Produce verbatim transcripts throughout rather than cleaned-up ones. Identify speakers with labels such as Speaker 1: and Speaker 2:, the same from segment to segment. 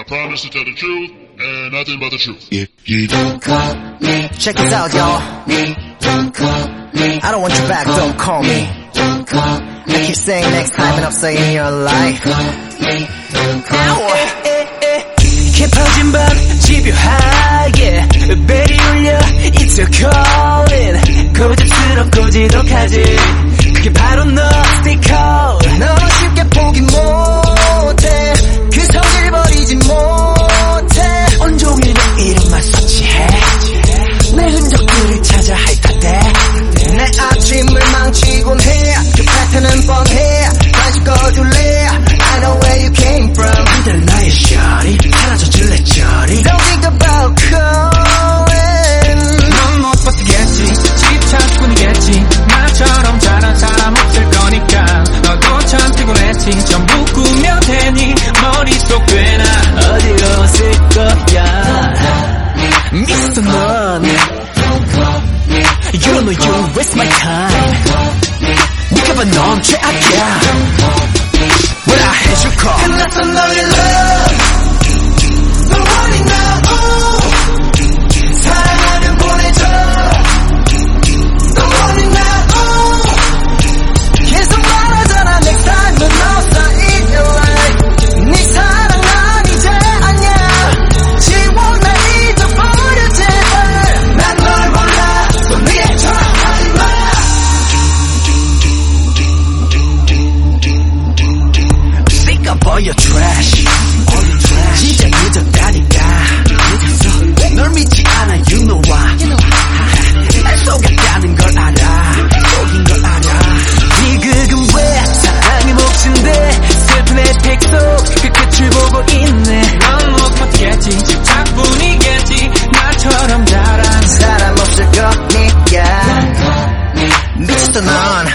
Speaker 1: I promise to tell the truth and nothing but the truth.
Speaker 2: If you don't call me,
Speaker 3: check this out, y'all.
Speaker 2: me, don't call me.
Speaker 3: I don't want you back, don't call me.
Speaker 2: Don't call me.
Speaker 3: I keep saying next time and I'm saying your life.
Speaker 2: Call me, don't call me.
Speaker 3: 깊어진 밤 집요하게 벨이 울려 It's your calling. 고집스럽고 지독하지 그게 바로 너 Stay cold. 너 쉽게 포기 못해 그 성질 버리지 못해 온종일 내 이름만 서치해 내 흔적들을 찾아 핥아대 내 아침을 망치곤 해 그 패턴은 뻔해 다시 꺼줄래 I know where you came from 그대로 나의 shawty 사라져 줄래 저리 Don't think about calling 넌 못 버티겠지 집착꾼이겠지 나처럼 잘한 사람 없을 거니까 너도 참 피곤했지 전부 꾸며 대니 머릿속 꽤나 어지러웠을 거야 미스터 넌 You know you waste my time 네가 봐 넌 최악이야 When I hit your call 끝났어 너의 love 너 원이 나 사랑하면 보내줘 너 원이 나 계속 말하잖아 Next time 넌 없어 in your life 네 사랑 난 이제 아니야 지워 날 잊어버려 제발 난 널 몰라 또 위에 전화하지마 Sick of all your trash 진짜 늦었다니까 널 믿지 않아 you know why 날 속였다는 걸 알아 속인 걸 알아 네 극은 왜 사랑의 몫인데 슬픈 에픽 속 그 끝을 보고 있네 넌 못 버티겠지 집착뿐이겠지 나처럼 잘한 사람 없을 거니까 미쳤어 넌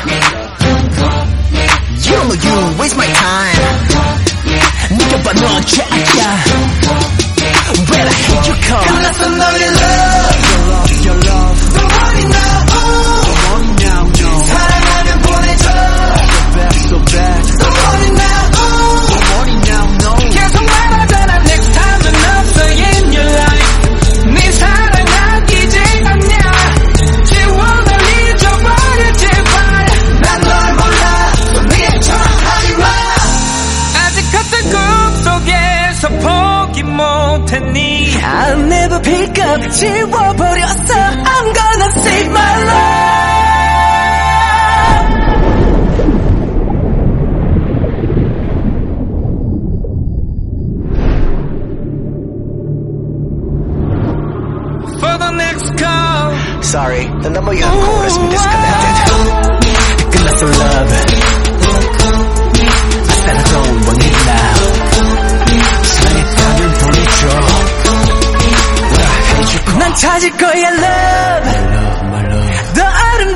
Speaker 3: You know you waste my time 네가 봐 넌 최악이야 When I hit your call 끝났어 너의 love Your love, your love 너 원이 나 너 원이 now, no 사랑하면 보내줘 So bad, so bad 너 원이 나 너 원이 now, no 계속 말하잖아 Next time 넌 없어 in your life 네 사랑 아끼지 않냐 지워 날 잊어버려 제발 난 널 몰라 또 위에 전화하지마 아직 컸던 꿈 속에서 포기 못했니 I'll never pick up 지워버렸어 I'm gonna save my life For the next call Sorry, the number you have called has been disconnected 끝났어 love I said I don't want it now 사랑의 답을 보내줘 난 찾을 거야 love my love 더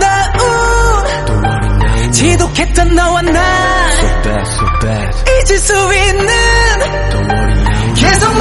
Speaker 3: 아름다운 지독했던 너와 난
Speaker 2: So bad, so bad
Speaker 3: 잊을 수 있는
Speaker 2: Don't worry now
Speaker 3: 계속